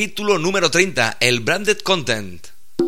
capítulo número 30, el Branded Content.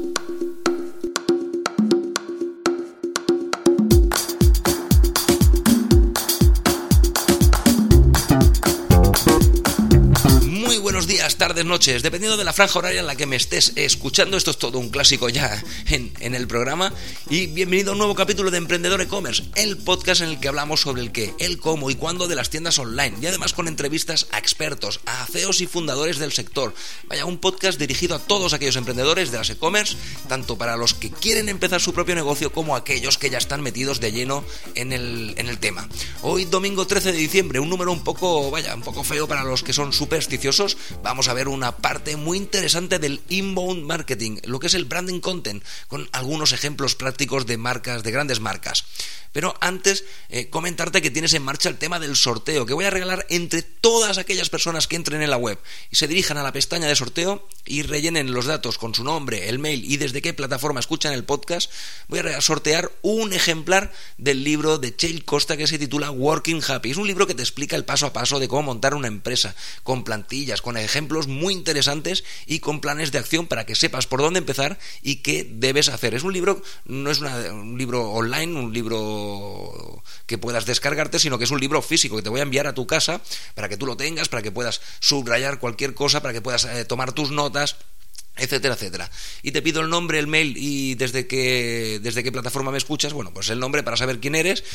Buenos días, tardes, noches, dependiendo de la franja horaria en la que me estés escuchando. Esto es todo un clásico ya en el programa. Y bienvenido a un nuevo capítulo de Emprendedor E-Commerce, el podcast en el que hablamos sobre el qué, el cómo y cuándo de las tiendas online. Y además con entrevistas a expertos, a CEOs y fundadores del sector. Vaya, un podcast dirigido a todos aquellos emprendedores de las e-commerce, tanto para los que quieren empezar su propio negocio como aquellos que ya están metidos de lleno en el tema. Hoy, domingo 13 de diciembre, un número un poco feo para los que son supersticiosos. Vamos a ver una parte muy interesante del inbound marketing, lo que es el branding content, con algunos ejemplos prácticos de marcas, de grandes marcas. Pero antes, comentarte que tienes en marcha el tema del sorteo, que voy a regalar entre todas aquellas personas que entren en la web y se dirijan a la pestaña de sorteo y rellenen los datos con su nombre, el mail y desde qué plataforma escuchan el podcast. Voy a sortear un ejemplar del libro de Cheil Costa que se titula Working Happy. Es un libro que te explica el paso a paso de cómo montar una empresa, con plantillas, con ejemplos muy interesantes y con planes de acción para que sepas por dónde empezar y qué debes hacer. Es un libro, no es un libro online, un libro que puedas descargarte, sino que es un libro físico que te voy a enviar a tu casa para que tú lo tengas, para que puedas subrayar cualquier cosa, para que puedas tomar tus notas, etcétera, etcétera. Y te pido el nombre, el mail y desde qué plataforma me escuchas. Bueno, pues el nombre para saber quién eres,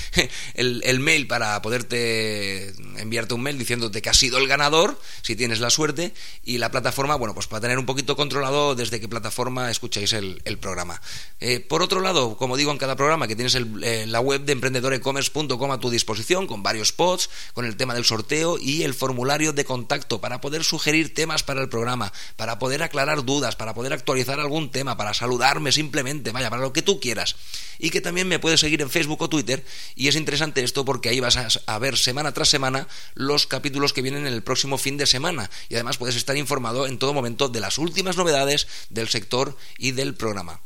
el mail para poderte enviarte un mail diciéndote que has sido el ganador, si tienes la suerte, y la plataforma, bueno, pues para tener un poquito controlado desde qué plataforma escucháis el programa. Por otro lado, como digo en cada programa, que tienes la web de emprendedorecommerce.com a tu disposición, con varios posts, con el tema del sorteo y el formulario de contacto para poder sugerir temas para el programa, para poder aclarar dudas, para poder actualizar algún tema, para saludarme simplemente, vaya, para lo que tú quieras. Y que también me puedes seguir en Facebook o Twitter, y es interesante esto porque ahí vas a ver semana tras semana los capítulos que vienen en el próximo fin de semana, y además puedes estar informado en todo momento de las últimas novedades del sector y del programa.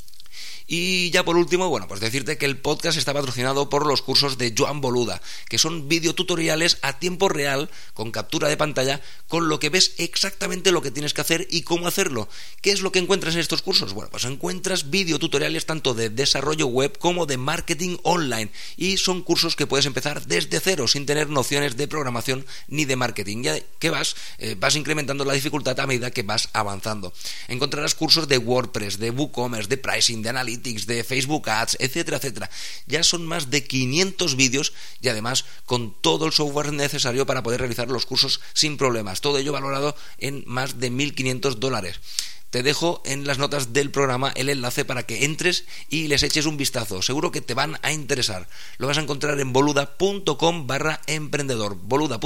Y ya por último, bueno, pues decirte que el podcast está patrocinado por los cursos de Joan Boluda, que son videotutoriales a tiempo real, con captura de pantalla, con lo que ves exactamente lo que tienes que hacer y cómo hacerlo. ¿Qué es lo que encuentras en estos cursos? Bueno, pues encuentras videotutoriales tanto de desarrollo web como de marketing online, y son cursos que puedes empezar desde cero, sin tener nociones de programación ni de marketing, ya que vas incrementando la dificultad a medida que vas avanzando. Encontrarás cursos de WordPress, de WooCommerce, de pricing, de analytics, de Facebook Ads, etcétera, etcétera. Ya son más de 500 vídeos y además con todo el software necesario para poder realizar los cursos sin problemas. Todo ello valorado en más de $1.500. Te dejo en las notas del programa el enlace para que entres y les eches un vistazo. Seguro que te van a interesar. Lo vas a encontrar en boluda.com/emprendedor.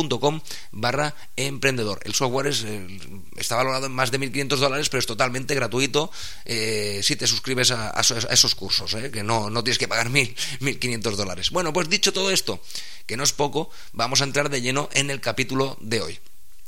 boluda.com/emprendedor. El software está valorado en más de $1.500, pero es totalmente gratuito si te suscribes a esos cursos, que no tienes que pagar $1.500. Bueno, pues dicho todo esto, que no es poco, vamos a entrar de lleno en el capítulo de hoy.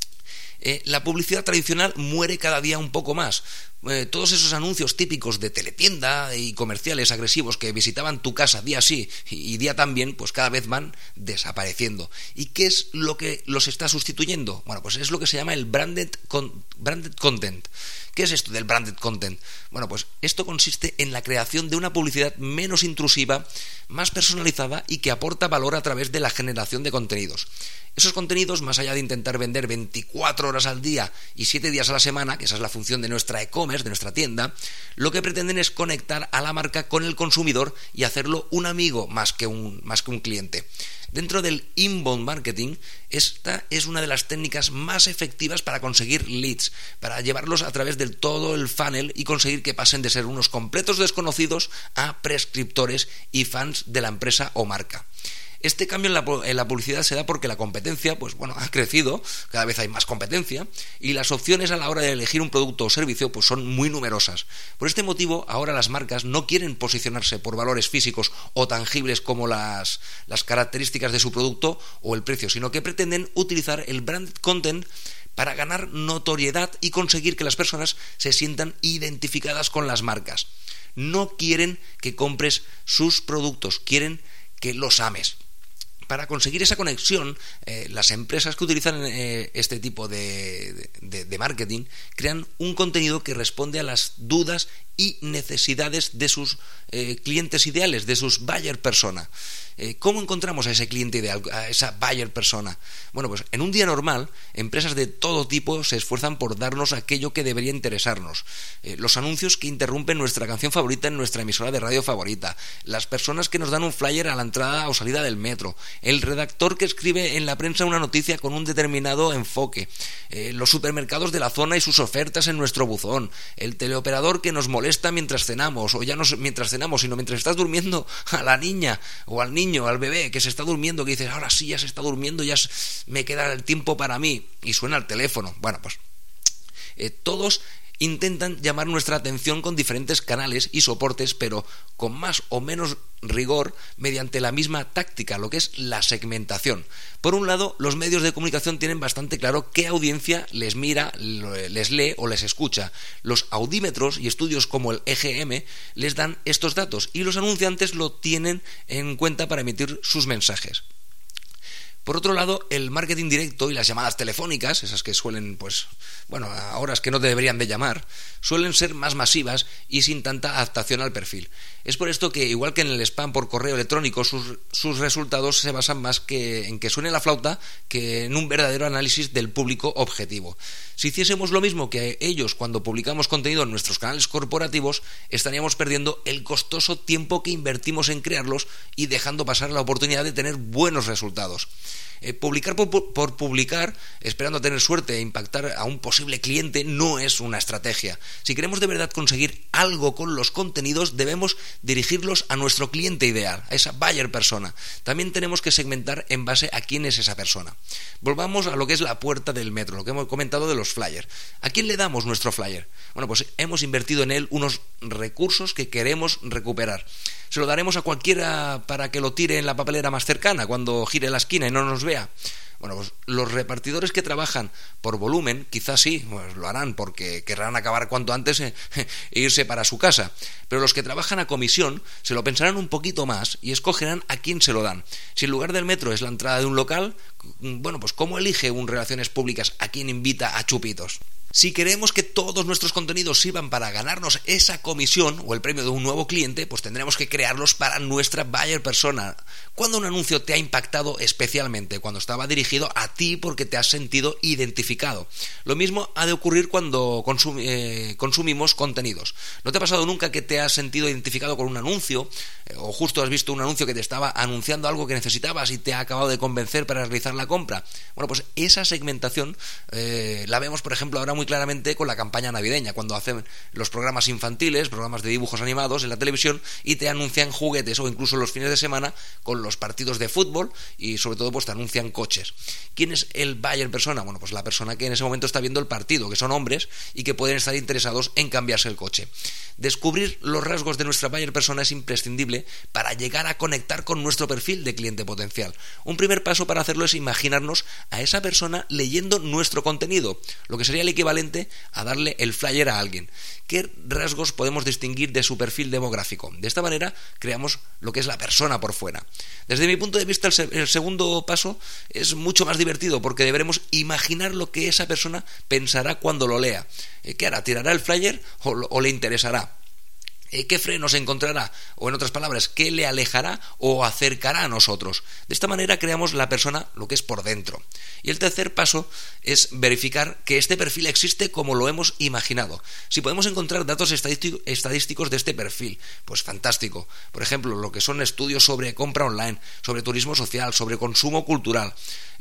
La publicidad tradicional muere cada día un poco más. Todos esos anuncios típicos de teletienda y comerciales agresivos que visitaban tu casa día sí y día también, pues cada vez van desapareciendo. ¿Y qué es lo que los está sustituyendo? Bueno, pues es lo que se llama el branded content. ¿Qué es esto del branded content? Bueno, pues esto consiste en la creación de una publicidad menos intrusiva, más personalizada y que aporta valor a través de la generación de contenidos. Esos contenidos, más allá de intentar vender 24 horas al día y 7 días a la semana, que esa es la función de nuestra e-commerce, de nuestra tienda, lo que pretenden es conectar a la marca con el consumidor y hacerlo un amigo más que un cliente. Dentro del inbound marketing, esta es una de las técnicas más efectivas para conseguir leads, para llevarlos a través de todo el funnel y conseguir que pasen de ser unos completos desconocidos a prescriptores y fans de la empresa o marca. Este cambio en la publicidad se da porque la competencia, pues bueno, ha crecido, cada vez hay más competencia, y las opciones a la hora de elegir un producto o servicio pues son muy numerosas. Por este motivo, ahora las marcas no quieren posicionarse por valores físicos o tangibles como las características de su producto o el precio, sino que pretenden utilizar el branded content para ganar notoriedad y conseguir que las personas se sientan identificadas con las marcas. No quieren que compres sus productos, quieren que los ames. Para conseguir esa conexión, las empresas que utilizan este tipo de marketing crean un contenido que responde a las dudas y necesidades de sus clientes ideales, de sus buyer persona. ¿Cómo encontramos a ese cliente ideal, a esa buyer persona? Bueno, pues en un día normal, empresas de todo tipo se esfuerzan por darnos aquello que debería interesarnos. Los anuncios que interrumpen nuestra canción favorita en nuestra emisora de radio favorita, las personas que nos dan un flyer a la entrada o salida del metro, el redactor que escribe en la prensa una noticia con un determinado enfoque, los supermercados de la zona y sus ofertas en nuestro buzón, el teleoperador que nos molesta mientras cenamos, o ya no mientras cenamos, sino mientras estás durmiendo, a la niña o al niño, al bebé que se está durmiendo, que dices, ahora sí, ya se está durmiendo, ya me queda el tiempo para mí, y suena el teléfono. Bueno, pues todos intentan llamar nuestra atención con diferentes canales y soportes, pero con más o menos rigor, mediante la misma táctica, lo que es la segmentación. Por un lado, los medios de comunicación tienen bastante claro qué audiencia les mira, les lee o les escucha. Los audímetros y estudios como el EGM les dan estos datos y los anunciantes lo tienen en cuenta para emitir sus mensajes. Por otro lado, el marketing directo y las llamadas telefónicas, esas que suelen, a horas que no te deberían de llamar, suelen ser más masivas y sin tanta adaptación al perfil. Es por esto que, igual que en el spam por correo electrónico, sus resultados se basan más en que suene la flauta que en un verdadero análisis del público objetivo. Si hiciésemos lo mismo que ellos cuando publicamos contenido en nuestros canales corporativos, estaríamos perdiendo el costoso tiempo que invertimos en crearlos y dejando pasar la oportunidad de tener buenos resultados. Publicar por publicar, esperando a tener suerte e impactar a un posible cliente, no es una estrategia. Si queremos de verdad conseguir algo con los contenidos, debemos dirigirlos a nuestro cliente ideal, a esa buyer persona. También tenemos que segmentar en base a quién es esa persona. Volvamos a lo que es la puerta del metro, lo que hemos comentado de los flyers. ¿A quién le damos nuestro flyer? Bueno, pues hemos invertido en él unos recursos que queremos recuperar. ¿Se lo daremos a cualquiera para que lo tire en la papelera más cercana cuando gire la esquina y no nos vea? Bueno, pues los repartidores que trabajan por volumen, quizás sí, pues lo harán porque querrán acabar cuanto antes e irse para su casa. Pero los que trabajan a comisión se lo pensarán un poquito más y escogerán a quién se lo dan. Si en lugar del metro es la entrada de un local, pues ¿cómo elige un Relaciones Públicas a quién invita a chupitos? Si queremos que todos nuestros contenidos sirvan para ganarnos esa comisión o el premio de un nuevo cliente, pues tendremos que crearlos para nuestra buyer persona. ¿Cuándo un anuncio te ha impactado especialmente? Cuando estaba dirigido a ti porque te has sentido identificado. Lo mismo ha de ocurrir cuando consumimos contenidos. ¿No te ha pasado nunca que te has sentido identificado con un anuncio o justo has visto un anuncio que te estaba anunciando algo que necesitabas y te ha acabado de convencer para realizar la compra? Bueno, pues esa segmentación la vemos, por ejemplo, ahora muy claramente con la campaña navideña, cuando hacen los programas infantiles, programas de dibujos animados en la televisión y te anuncian juguetes, o incluso los fines de semana con los partidos de fútbol y sobre todo pues te anuncian coches. ¿Quién es el buyer persona? Bueno, pues la persona que en ese momento está viendo el partido, que son hombres y que pueden estar interesados en cambiarse el coche. Descubrir los rasgos de nuestra buyer persona es imprescindible para llegar a conectar con nuestro perfil de cliente potencial. Un primer paso para hacerlo es imaginarnos a esa persona leyendo nuestro contenido, lo que sería el equivalente a darle el flyer a alguien. ¿Qué rasgos podemos distinguir de su perfil demográfico? De esta manera creamos lo que es la persona por fuera. Desde mi punto de vista, el segundo paso es mucho más divertido porque deberemos imaginar lo que esa persona pensará cuando lo lea. ¿Qué hará? ¿Tirará el flyer o le interesará? ¿Qué frenos encontrará? O en otras palabras, ¿qué le alejará o acercará a nosotros? De esta manera creamos la persona lo que es por dentro. Y el tercer paso es verificar que este perfil existe como lo hemos imaginado. Si podemos encontrar datos estadísticos de este perfil, pues fantástico. Por ejemplo, lo que son estudios sobre compra online, sobre turismo social, sobre consumo cultural.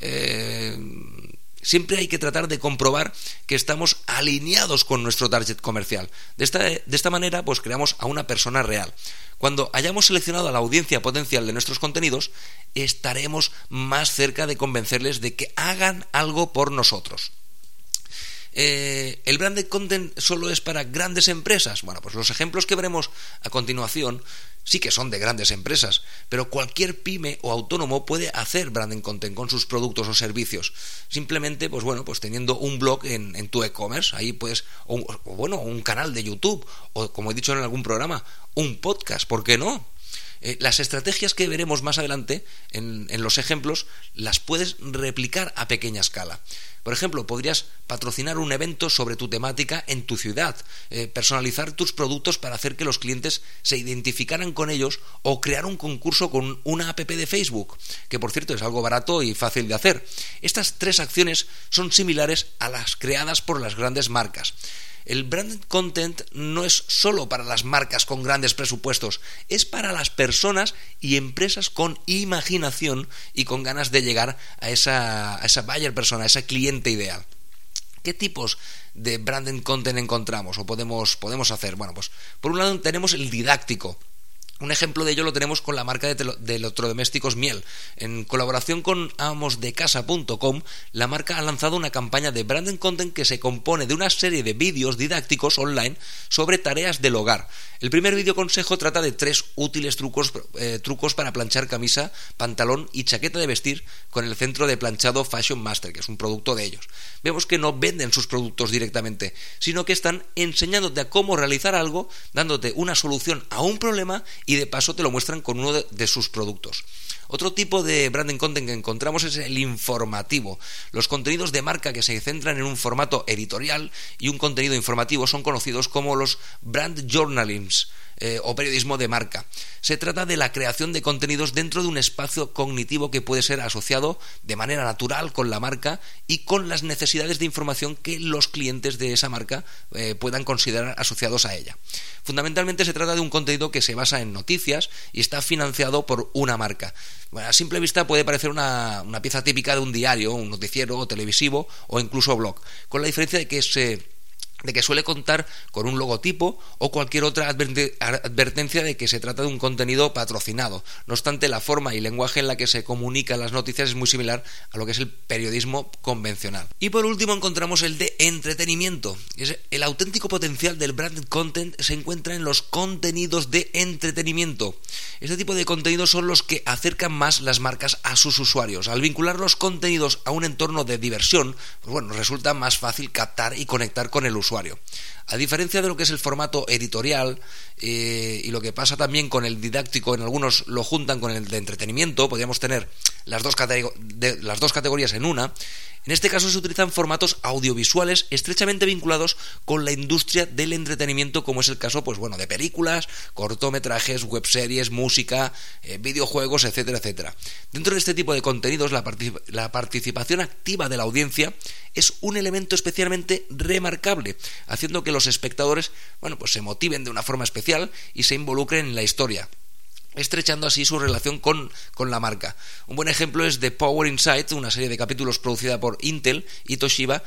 Siempre hay que tratar de comprobar que estamos alineados con nuestro target comercial. De esta manera, pues creamos a una persona real. Cuando hayamos seleccionado a la audiencia potencial de nuestros contenidos, estaremos más cerca de convencerles de que hagan algo por nosotros. ¿El branded content solo es para grandes empresas? Bueno, pues los ejemplos que veremos a continuación sí que son de grandes empresas, pero cualquier pyme o autónomo puede hacer branded content con sus productos o servicios. Simplemente, pues teniendo un blog en tu e-commerce, ahí puedes, un canal de YouTube, o como he dicho en algún programa, un podcast, ¿por qué no? Las estrategias que veremos más adelante en los ejemplos las puedes replicar a pequeña escala. Por ejemplo, podrías patrocinar un evento sobre tu temática en tu ciudad, personalizar tus productos para hacer que los clientes se identificaran con ellos o crear un concurso con una app de Facebook, que por cierto es algo barato y fácil de hacer. Estas 3 acciones son similares a las creadas por las grandes marcas. El branded content no es solo para las marcas con grandes presupuestos, es para las personas y empresas con imaginación y con ganas de llegar a esa buyer persona, a ese cliente ideal. ¿Qué tipos de branded content encontramos o podemos hacer? Bueno, pues por un lado tenemos el didáctico. Un ejemplo de ello lo tenemos con la marca de electrodomésticos Miel. En colaboración con amosdecasa.com, la marca ha lanzado una campaña de branded content que se compone de una serie de vídeos didácticos online sobre tareas del hogar. El primer vídeo consejo trata de 3 útiles trucos para planchar camisa, pantalón y chaqueta de vestir con el centro de planchado Fashion Master, que es un producto de ellos. Vemos que no venden sus productos directamente, sino que están enseñándote a cómo realizar algo, dándote una solución a un problema y de paso te lo muestran con uno de sus productos. Otro tipo de branding content que encontramos es el informativo. Los contenidos de marca que se centran en un formato editorial y un contenido informativo son conocidos como los brand journalism o periodismo de marca. Se trata de la creación de contenidos dentro de un espacio cognitivo que puede ser asociado de manera natural con la marca y con las necesidades de información que los clientes de esa marca puedan considerar asociados a ella. Fundamentalmente se trata de un contenido que se basa en noticias y está financiado por una marca. Bueno, a simple vista puede parecer una pieza típica de un diario, un noticiero o televisivo o incluso blog, con la diferencia de que suele contar con un logotipo o cualquier otra advertencia de que se trata de un contenido patrocinado. No obstante, la forma y lenguaje en la que se comunican las noticias es muy similar a lo que es el periodismo convencional. Y por último encontramos el de entretenimiento. El auténtico potencial del branded content se encuentra en los contenidos de entretenimiento. Este tipo de contenidos son los que acercan más las marcas a sus usuarios. Al vincular los contenidos a un entorno de diversión, pues bueno, resulta más fácil captar y conectar con el usuario. A diferencia de lo que es el formato editorial y lo que pasa también con el didáctico, en algunos lo juntan con el de entretenimiento, podríamos tener las dos categorías en una. En este caso se utilizan formatos audiovisuales estrechamente vinculados con la industria del entretenimiento, como es el caso de películas, cortometrajes, webseries, música, videojuegos, etcétera, etcétera. Dentro de este tipo de contenidos, la participación activa de la audiencia es un elemento especialmente remarcable, haciendo que los espectadores se motiven de una forma especial y se involucren en la historia, estrechando así su relación con la marca. Un buen ejemplo es The Power Inside, una serie de capítulos producida por Intel y Toshiba,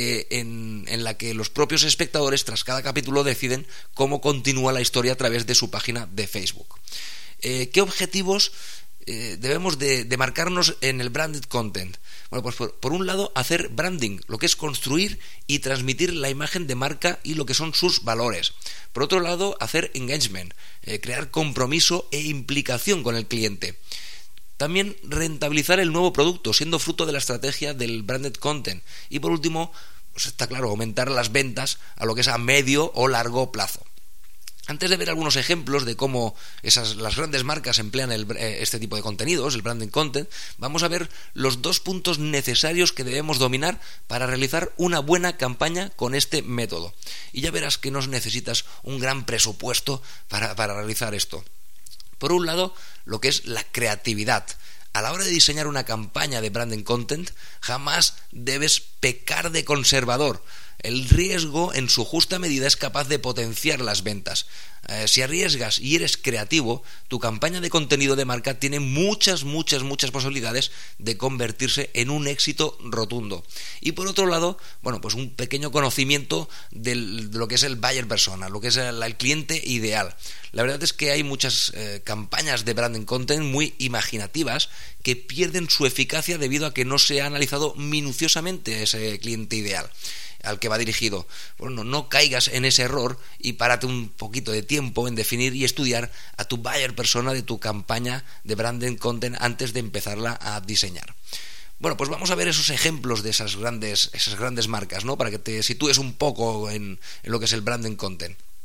en la que los propios espectadores tras cada capítulo deciden cómo continúa la historia a través de su página de Facebook. ¿Qué objetivos debemos de marcarnos en el branded content? Bueno, pues por un lado, hacer branding, lo que es construir y transmitir la imagen de marca y lo que son sus valores. Por otro lado, hacer engagement, crear compromiso e implicación con el cliente. También rentabilizar el nuevo producto, siendo fruto de la estrategia del branded content. Y por último, pues está claro, aumentar las ventas a lo que es a medio o largo plazo. Antes de ver algunos ejemplos de cómo las grandes marcas emplean este tipo de contenidos, el branding content, vamos a ver los 2 puntos necesarios que debemos dominar para realizar una buena campaña con este método. Y ya verás que no necesitas un gran presupuesto para realizar esto. Por un lado, lo que es la creatividad. A la hora de diseñar una campaña de branding content, jamás debes pecar de conservador. El riesgo, en su justa medida, es capaz de potenciar las ventas. Si arriesgas y eres creativo, tu campaña de contenido de marca tiene muchas posibilidades de convertirse en un éxito rotundo. Y por otro lado, pues un pequeño conocimiento de lo que es el buyer persona, lo que es el cliente ideal. La verdad es que hay muchas campañas de branding content muy imaginativas que pierden su eficacia debido a que no se ha analizado minuciosamente a ese cliente ideal al que va dirigido. Bueno, no caigas en ese error y párate un poquito de tiempo en definir y estudiar a tu buyer persona de tu campaña de branding content antes de empezarla a diseñar. Bueno, pues vamos a ver esos ejemplos de esas grandes marcas, ¿no? Para que te sitúes un poco en lo que es el branding content.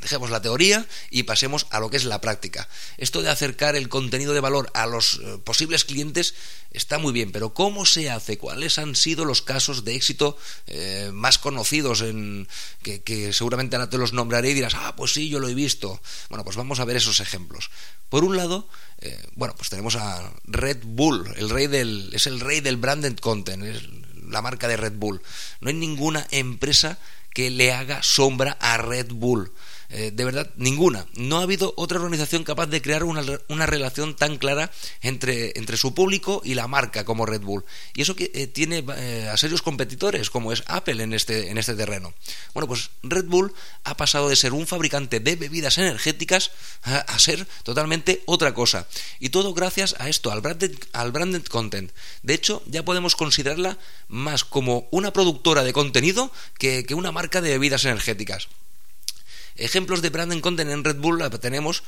Dejemos la teoría y pasemos a lo que es la práctica. Esto de acercar el contenido de valor a los posibles clientes está muy bien, pero ¿cómo se hace? ¿Cuáles han sido los casos de éxito más conocidos que seguramente ahora te los nombraré y dirás, pues sí, yo lo he visto? Bueno, pues vamos a ver esos ejemplos. Por un lado, pues tenemos a Red Bull, es el rey del branded content, es la marca de Red Bull. No hay ninguna empresa que le haga sombra a Red Bull. De verdad, ninguna. No ha habido otra organización capaz de crear una relación tan clara entre su público y la marca como Red Bull. Y eso que tiene a serios competidores como es Apple en este terreno. Bueno, pues Red Bull ha pasado de ser un fabricante de bebidas energéticas a ser totalmente otra cosa. Y todo gracias a esto, al branded content. De hecho, ya podemos considerarla más como una productora de contenido que una marca de bebidas energéticas. Ejemplos de branded content en Red Bull tenemos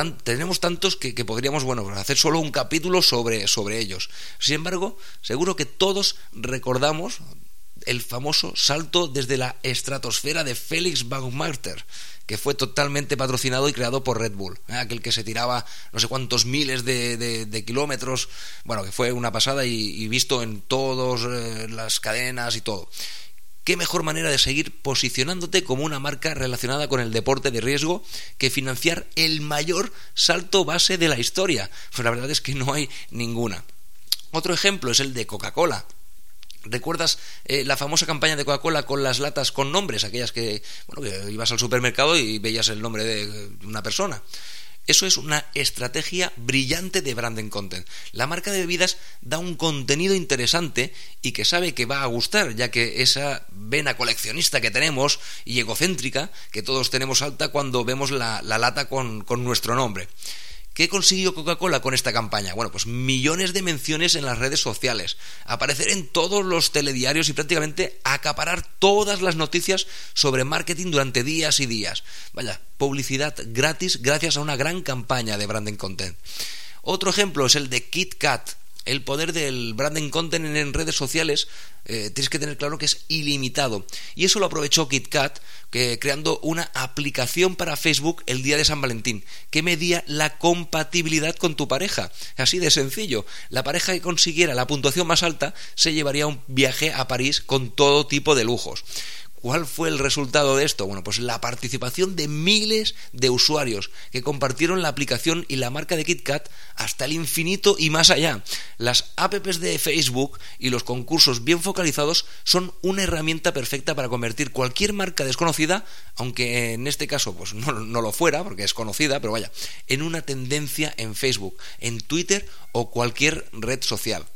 tantos que podríamos hacer solo un capítulo sobre ellos. Sin embargo, seguro que todos recordamos el famoso salto desde la estratosfera de Felix Baumgartner, que fue totalmente patrocinado y creado por Red Bull, aquel que se tiraba no sé cuántos miles de kilómetros, que fue una pasada y visto en todas las cadenas y todo. ¿Qué mejor manera de seguir posicionándote como una marca relacionada con el deporte de riesgo que financiar el mayor salto base de la historia? Pues la verdad es que no hay ninguna. Otro ejemplo es el de Coca-Cola. ¿Recuerdas la famosa campaña de Coca-Cola con las latas con nombres? Aquellas que ibas al supermercado y veías el nombre de una persona. Eso es una estrategia brillante de branding content. La marca de bebidas da un contenido interesante y que sabe que va a gustar, ya que esa vena coleccionista que tenemos y egocéntrica que todos tenemos alta cuando vemos la lata con nuestro nombre. ¿Qué consiguió Coca-Cola con esta campaña? Pues millones de menciones en las redes sociales, aparecer en todos los telediarios y prácticamente acaparar todas las noticias sobre marketing durante días y días. Publicidad gratis gracias a una gran campaña de branding content. Otro ejemplo es el de Kit Kat. El poder del branding content en redes sociales tienes que tener claro que es ilimitado. Y eso lo aprovechó Kit Kat creando una aplicación para Facebook el día de San Valentín que medía la compatibilidad con tu pareja. Así de sencillo. La pareja que consiguiera la puntuación más alta se llevaría un viaje a París con todo tipo de lujos. ¿Cuál fue el resultado de esto? Pues la participación de miles de usuarios que compartieron la aplicación y la marca de Kit Kat hasta el infinito y más allá. Las apps de Facebook y los concursos bien focalizados son una herramienta perfecta para convertir cualquier marca desconocida, aunque en este caso no lo fuera porque es conocida, pero en una tendencia en Facebook, en Twitter o cualquier red social.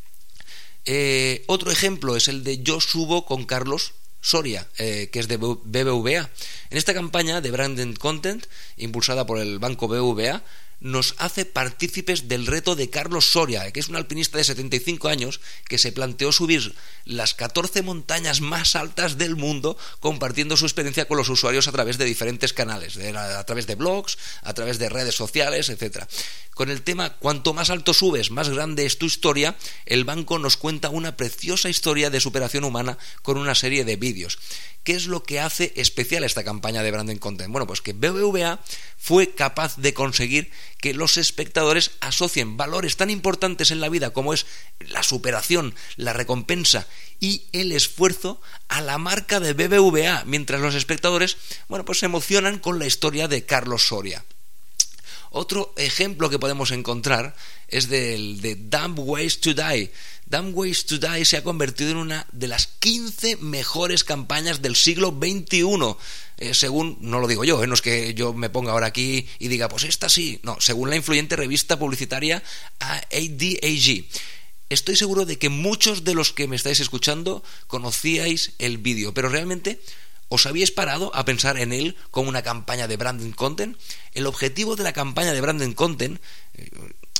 Otro ejemplo es el de Yo Subo con Carlos Soria, que es de BBVA. En esta campaña de branded content, impulsada por el banco BBVA, nos hace partícipes del reto de Carlos Soria, que es un alpinista de 75 años que se planteó subir las 14 montañas más altas del mundo compartiendo su experiencia con los usuarios a través de diferentes canales, a través de blogs, a través de redes sociales, etc. Con el tema cuanto más alto subes, más grande es tu historia, el banco nos cuenta una preciosa historia de superación humana con una serie de vídeos. ¿Qué es lo que hace especial esta campaña de branding content? Pues que BBVA fue capaz de conseguir que los espectadores asocien valores tan importantes en la vida como es la superación, la recompensa y el esfuerzo a la marca de BBVA, mientras los espectadores se emocionan con la historia de Carlos Soria. Otro ejemplo que podemos encontrar es de Dumb Ways to Die. Dumb Ways to Die se ha convertido en una de las 15 mejores campañas del siglo XXI. Según, no lo digo yo, no es que yo me ponga ahora aquí y diga, pues esta sí. No, según la influyente revista publicitaria ADAG. Estoy seguro de que muchos de los que me estáis escuchando conocíais el vídeo, pero realmente ¿os habíais parado a pensar en él como una campaña de branding content? El objetivo de la campaña de branding content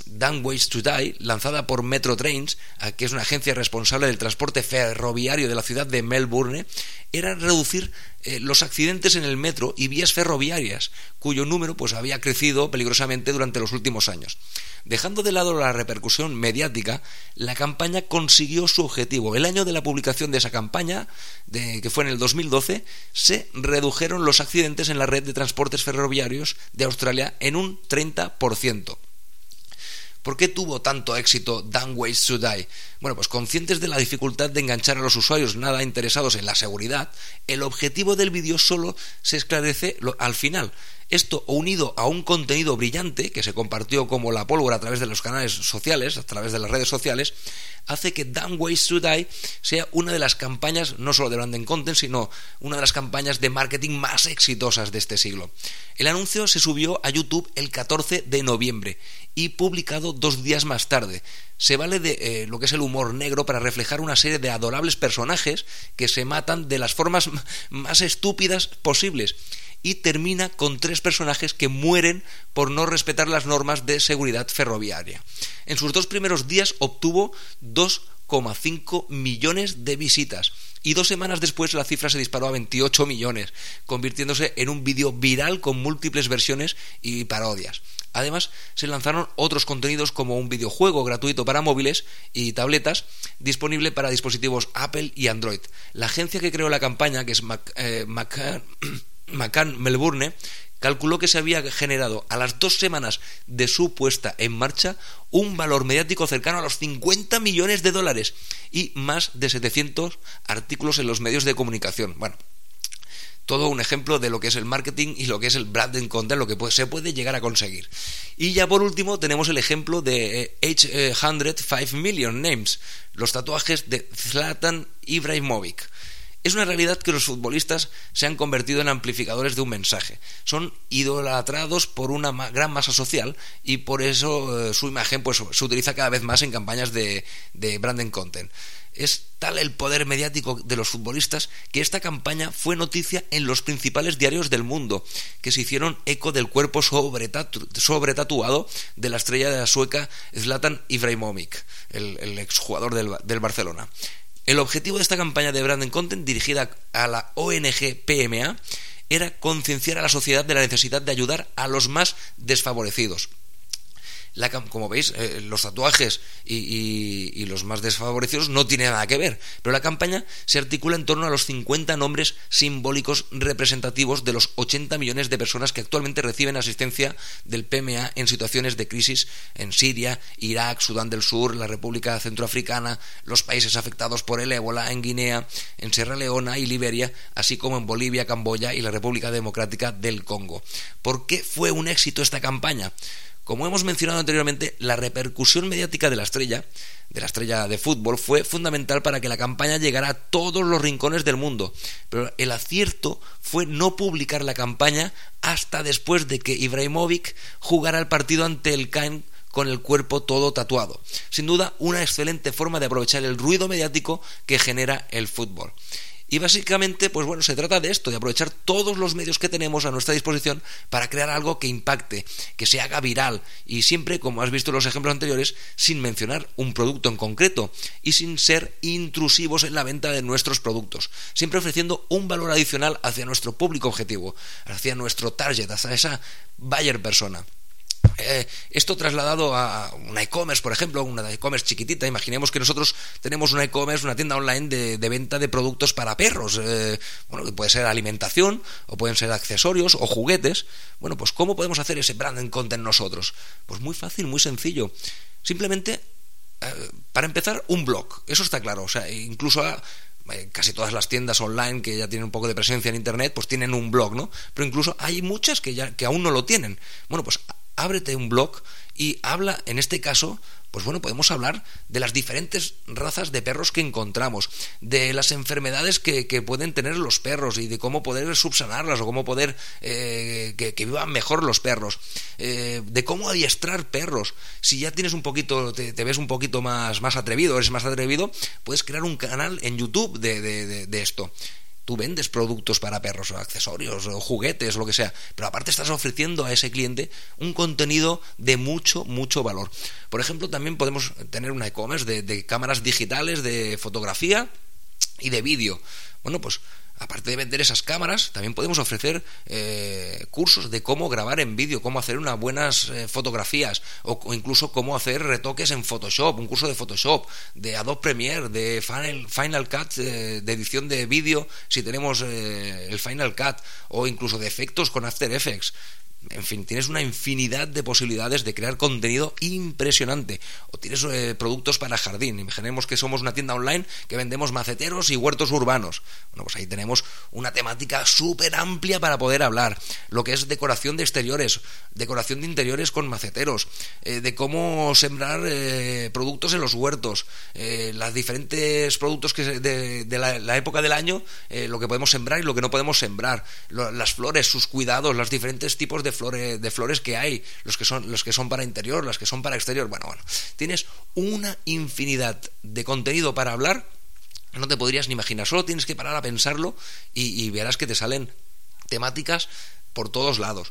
Dumb Ways to Die, lanzada por Metro Trains, que es una agencia responsable del transporte ferroviario de la ciudad de Melbourne, era reducir los accidentes en el metro y vías ferroviarias, cuyo número pues había crecido peligrosamente durante los últimos años. Dejando de lado la repercusión mediática, la campaña consiguió su objetivo. El año de la publicación de esa campaña, que fue en el 2012, se redujeron los accidentes en la red de transportes ferroviarios de Australia en un 30%. ¿Por qué tuvo tanto éxito Dumb Ways to Die? Bueno, pues conscientes de la dificultad de enganchar a los usuarios nada interesados en la seguridad, el objetivo del vídeo solo se esclarece al final. Esto, unido a un contenido brillante que se compartió como la pólvora a través de los canales sociales, a través de las redes sociales, hace que Dumb Ways to Die sea una de las campañas, no solo de branding content, sino una de las campañas de marketing más exitosas de este siglo. El anuncio se subió a YouTube el 14 de noviembre y publicado 2 días más tarde. Se vale de lo que es el humor negro para reflejar una serie de adorables personajes que se matan de las formas más estúpidas posibles. Y termina con 3 personajes que mueren por no respetar las normas de seguridad ferroviaria. En sus 2 primeros días obtuvo 2,5 millones de visitas y 2 semanas después la cifra se disparó a 28 millones, convirtiéndose en un vídeo viral con múltiples versiones y parodias. Además, se lanzaron otros contenidos como un videojuego gratuito para móviles y tabletas disponible para dispositivos Apple y Android. La agencia que creó la campaña, que es McCann Melbourne, calculó que se había generado a las 2 semanas de su puesta en marcha un valor mediático cercano a los 50 millones de dólares y más de 700 artículos en los medios de comunicación. Bueno, todo un ejemplo de lo que es el marketing y lo que es el branding content, lo que se puede llegar a conseguir. Y ya por último tenemos el ejemplo de 805 Million Names, los tatuajes de Zlatan Ibrahimovic. Es una realidad que los futbolistas se han convertido en amplificadores de un mensaje. Son idolatrados por una gran masa social y por eso su imagen pues, se utiliza cada vez más en campañas de branding content. Es tal el poder mediático de los futbolistas que esta campaña fue noticia en los principales diarios del mundo, que se hicieron eco del cuerpo sobretatuado de la estrella de la sueca Zlatan Ibrahimovic, el exjugador del Barcelona. El objetivo de esta campaña de branding content dirigida a la ONG PMA era concienciar a la sociedad de la necesidad de ayudar a los más desfavorecidos. Como veis, los tatuajes y los más desfavorecidos no tienen nada que ver, pero la campaña se articula en torno a los 50 nombres simbólicos representativos de los 80 millones de personas que actualmente reciben asistencia del PMA en situaciones de crisis en Siria, Irak, Sudán del Sur, la República Centroafricana, los países afectados por el ébola, en Guinea, en Sierra Leona y Liberia, así como en Bolivia, Camboya y la República Democrática del Congo. ¿Por qué fue un éxito esta campaña? Como hemos mencionado anteriormente, la repercusión mediática de la estrella de fútbol fue fundamental para que la campaña llegara a todos los rincones del mundo, pero el acierto fue no publicar la campaña hasta después de que Ibrahimovic jugara el partido ante el Caen con el cuerpo todo tatuado. Sin duda, una excelente forma de aprovechar el ruido mediático que genera el fútbol. Y básicamente, pues bueno, se trata de esto, de aprovechar todos los medios que tenemos a nuestra disposición para crear algo que impacte, que se haga viral y siempre, como has visto en los ejemplos anteriores, sin mencionar un producto en concreto y sin ser intrusivos en la venta de nuestros productos, siempre ofreciendo un valor adicional hacia nuestro público objetivo, hacia nuestro target, hacia esa buyer persona. Esto trasladado a una e-commerce, por ejemplo, una e-commerce chiquitita. Imaginemos que nosotros tenemos una e-commerce, una tienda online de venta de productos para perros, que puede ser alimentación o pueden ser accesorios o juguetes. Bueno, pues ¿cómo podemos hacer ese branding content nosotros? Pues muy fácil, muy sencillo. Simplemente, para empezar, un blog. Eso está claro. O sea, incluso casi todas las tiendas online que ya tienen un poco de presencia en internet, pues tienen un blog, ¿no? Pero incluso hay muchas que aún no lo tienen. Bueno, pues ábrete un blog y habla, en este caso, pues bueno, podemos hablar de las diferentes razas de perros que encontramos, de las enfermedades que pueden tener los perros y de cómo poder subsanarlas o cómo poder que vivan mejor los perros, de cómo adiestrar perros. Si ya tienes un poquito, te ves un poquito más atrevido, eres más atrevido, puedes crear un canal en YouTube de esto. tú vendes productos para perros, o accesorios, o juguetes, o lo que sea, pero aparte estás ofreciendo a ese cliente un contenido de mucho, mucho valor. Por ejemplo, también podemos tener una e-commerce de cámaras digitales, de fotografía y de vídeo. Bueno, pues aparte de vender esas cámaras, también podemos ofrecer cursos de cómo grabar en vídeo, cómo hacer unas buenas fotografías, o incluso cómo hacer retoques en Photoshop, un curso de Photoshop, de Adobe Premiere, de Final Cut, de edición de vídeo, si tenemos el Final Cut, o incluso de efectos con After Effects. En fin, tienes una infinidad de posibilidades de crear contenido impresionante. O tienes productos para jardín. Imaginemos que somos una tienda online que vendemos maceteros y huertos urbanos. Bueno, pues ahí tenemos una temática súper amplia para poder hablar. Lo que es decoración de exteriores, decoración de interiores con maceteros, de cómo sembrar productos en los huertos, los diferentes productos de la época del año, lo que podemos sembrar y lo que no podemos sembrar, las flores, sus cuidados, los diferentes tipos de flores que hay, los que son para interior, las que son para exterior. Bueno, tienes una infinidad de contenido para hablar, no te podrías ni imaginar. Solo tienes que parar a pensarlo y verás que te salen temáticas por todos lados.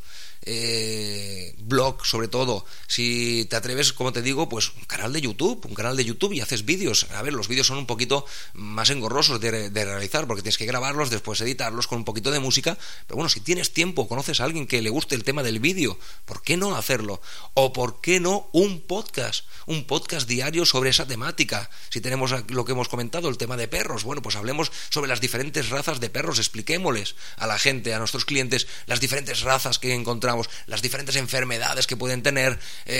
Blog, sobre todo, si te atreves, como te digo, pues un canal de YouTube y haces vídeos. A ver, los vídeos son un poquito más engorrosos de realizar, porque tienes que grabarlos, después editarlos con un poquito de música, pero bueno, si tienes tiempo, conoces a alguien que le guste el tema del vídeo, ¿por qué no hacerlo? O ¿por qué no un podcast diario sobre esa temática? Si tenemos lo que hemos comentado, el tema de perros, bueno, pues hablemos sobre las diferentes razas de perros, expliquémosles a la gente, a nuestros clientes, las diferentes razas que encontramos, las diferentes enfermedades que pueden tener,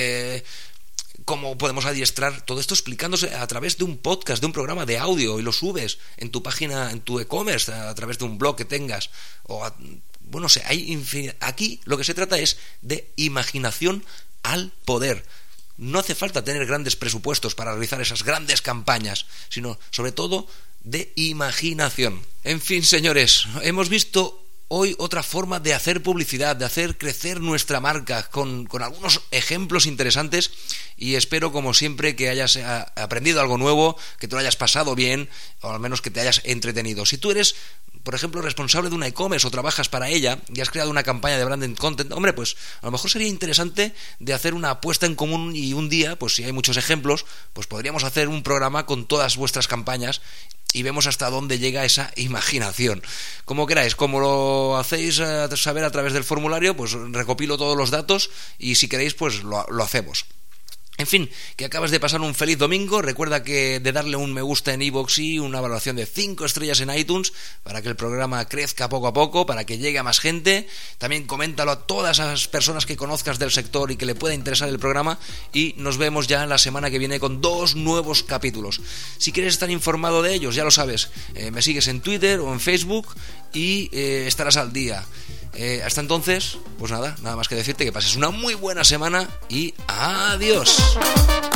cómo podemos adiestrar, todo esto explicándose a través de un podcast, de un programa de audio, y lo subes en tu página, en tu e-commerce, a través de un blog que tengas, bueno, aquí lo que se trata es de imaginación al poder. No hace falta tener grandes presupuestos para realizar esas grandes campañas, sino sobre todo de imaginación. En fin, señores, hemos visto hoy otra forma de hacer publicidad, de hacer crecer nuestra marca, con algunos ejemplos interesantes, y espero, como siempre, que hayas aprendido algo nuevo, que te lo hayas pasado bien, o al menos que te hayas entretenido. Si tú eres, por ejemplo, responsable de una e-commerce o trabajas para ella y has creado una campaña de branding content, hombre, pues a lo mejor sería interesante de hacer una apuesta en común, y un día, pues si hay muchos ejemplos, pues podríamos hacer un programa con todas vuestras campañas y vemos hasta dónde llega esa imaginación. Como queráis, como lo hacéis saber a través del formulario, pues recopilo todos los datos, y si queréis, pues lo hacemos. En fin, que acabas de pasar un feliz domingo. Recuerda de darle un me gusta en iVoox y una valoración de 5 estrellas en iTunes para que el programa crezca poco a poco, para que llegue a más gente. También coméntalo a todas esas personas que conozcas del sector y que le pueda interesar el programa, y nos vemos ya la semana que viene con 2 nuevos capítulos. Si quieres estar informado de ellos, ya lo sabes, me sigues en Twitter o en Facebook y estarás al día. Hasta entonces, pues nada más que decirte que pases una muy buena semana y adiós.